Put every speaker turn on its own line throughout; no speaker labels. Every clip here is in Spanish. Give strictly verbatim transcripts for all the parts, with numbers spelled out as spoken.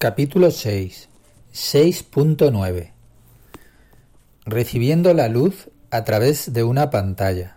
Capítulo seis. seis punto nueve. Recibiendo la luz a través de una pantalla.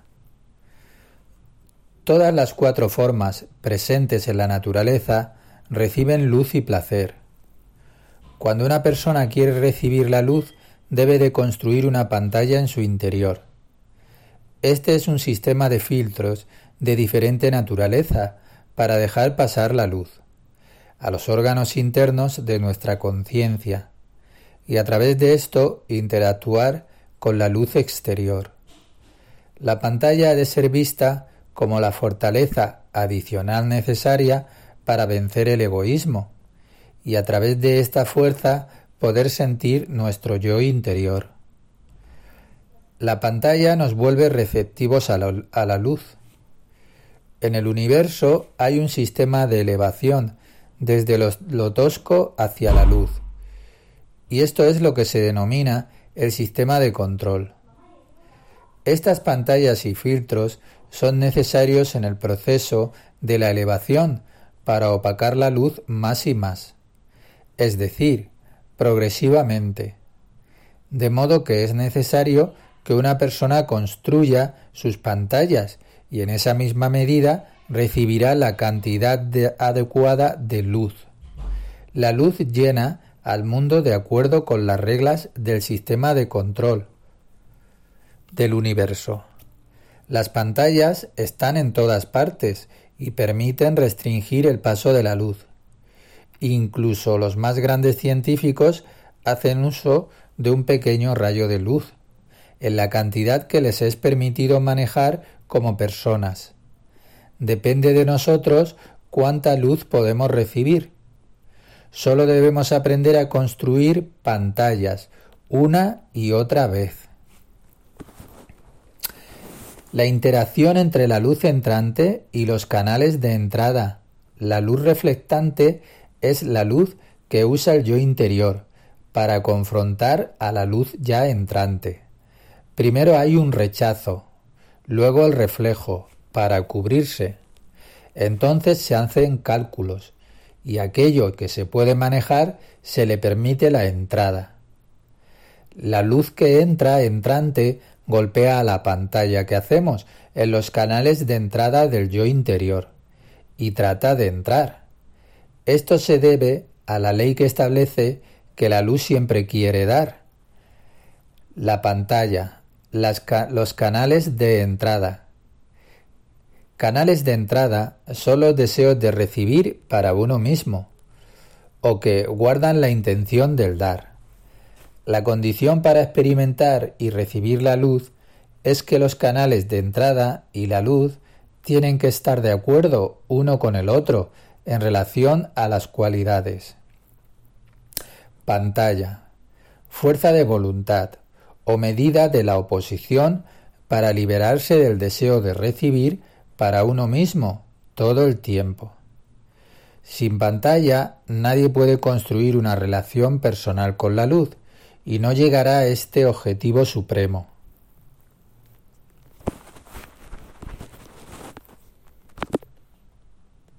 Todas las cuatro formas presentes en la naturaleza reciben luz y placer. Cuando una persona quiere recibir la luz, debe de construir una pantalla en su interior. Este es un sistema de filtros de diferente naturaleza para dejar pasar la luz a los órganos internos de nuestra conciencia y a través de esto interactuar con la luz exterior. La pantalla ha de ser vista como la fortaleza adicional necesaria para vencer el egoísmo y a través de esta fuerza poder sentir nuestro yo interior. La pantalla nos vuelve receptivos a la, a la luz. En el universo hay un sistema de elevación desde lo, lo tosco hacia la luz, y esto es lo que se denomina el sistema de control. Estas pantallas y filtros son necesarios en el proceso de la elevación para opacar la luz más y más, es decir, progresivamente, de modo que es necesario que una persona construya sus pantallas y en esa misma medida recibirá la cantidad de, adecuada de luz. La luz llena al mundo de acuerdo con las reglas del sistema de control del universo. Las pantallas están en todas partes y permiten restringir el paso de la luz. Incluso los más grandes científicos hacen uso de un pequeño rayo de luz, en la cantidad que les es permitido manejar como personas. Depende de nosotros cuánta luz podemos recibir. Solo debemos aprender a construir pantallas una y otra vez. La interacción entre la luz entrante y los canales de entrada. La luz reflectante es la luz que usa el yo interior para confrontar a la luz ya entrante. Primero hay un rechazo, luego el reflejo para cubrirse. Entonces se hacen cálculos y aquello que se puede manejar se le permite la entrada. La luz que entra entrante golpea a la pantalla que hacemos en los canales de entrada del yo interior y trata de entrar. Esto se debe a la ley que establece que la luz siempre quiere dar. La pantalla, las ca- los canales de entrada. Canales de entrada son los deseos de recibir para uno mismo, o que guardan la intención del dar. La condición para experimentar y recibir la luz es que los canales de entrada y la luz tienen que estar de acuerdo uno con el otro en relación a las cualidades. Pantalla, fuerza de voluntad o medida de la oposición para liberarse del deseo de recibir para uno mismo todo el tiempo. Sin pantalla nadie puede construir una relación personal con la luz y no llegará a este objetivo supremo.